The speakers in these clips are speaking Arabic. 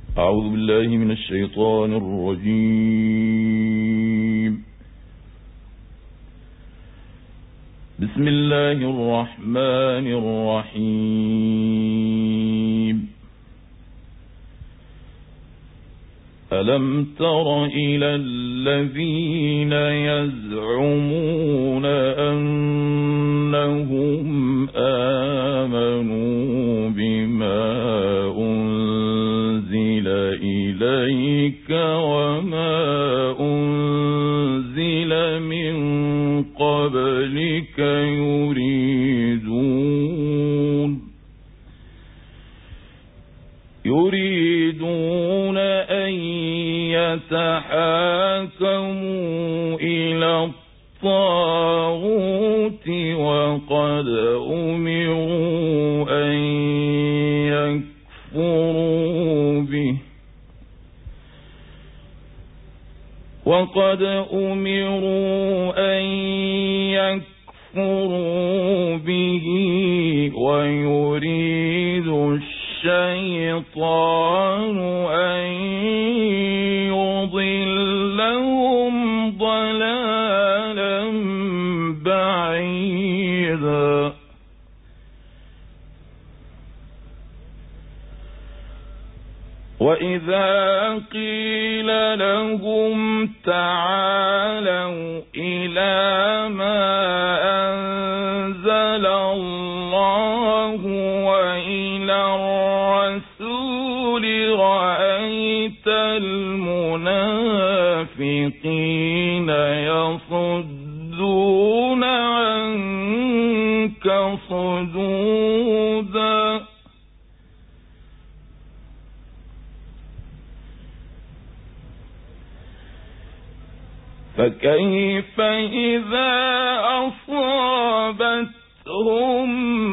أعوذ بالله من الشيطان الرجيم. بسم الله الرحمن الرحيم. ألم تر إلى الذين يزعمون أنهم آمنوا بما أنزل إليك وما أنزل من قبلك يريدون أن يتحاكموا إلى الطاغوت وقد أمروا أن يكفروا به ويريد الشيطان أن يضلهم ضلالا بعيدا. وإذا قيل لهم تعالوا إلى ما أنزل الله وإلى الرسول رأيت المنافقين يصدون عنك صدودا. فكيف إذا أصابتهم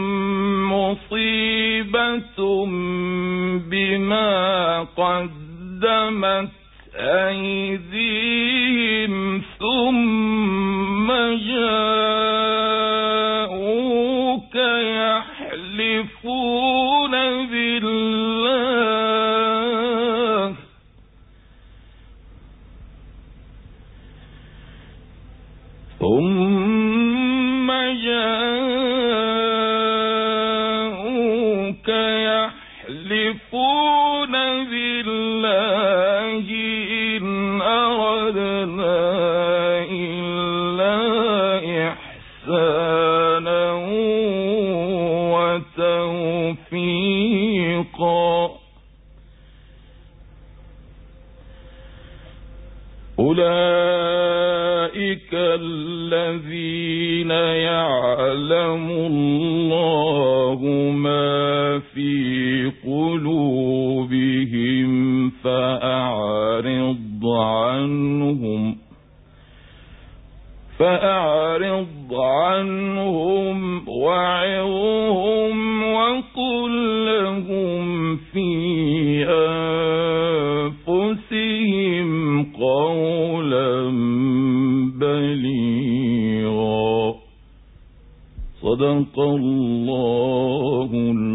مصيبة بما قدمت أيديهم ثم جاءوك يحلفون بالله إن أردنا إلا إحسانا وتوفيقا. أولئك الذين يعلم الله ما في قلوبهم فأعرض عنهم وعظهم وقل لهم في أنفسهم قولا بليغا. صدق الله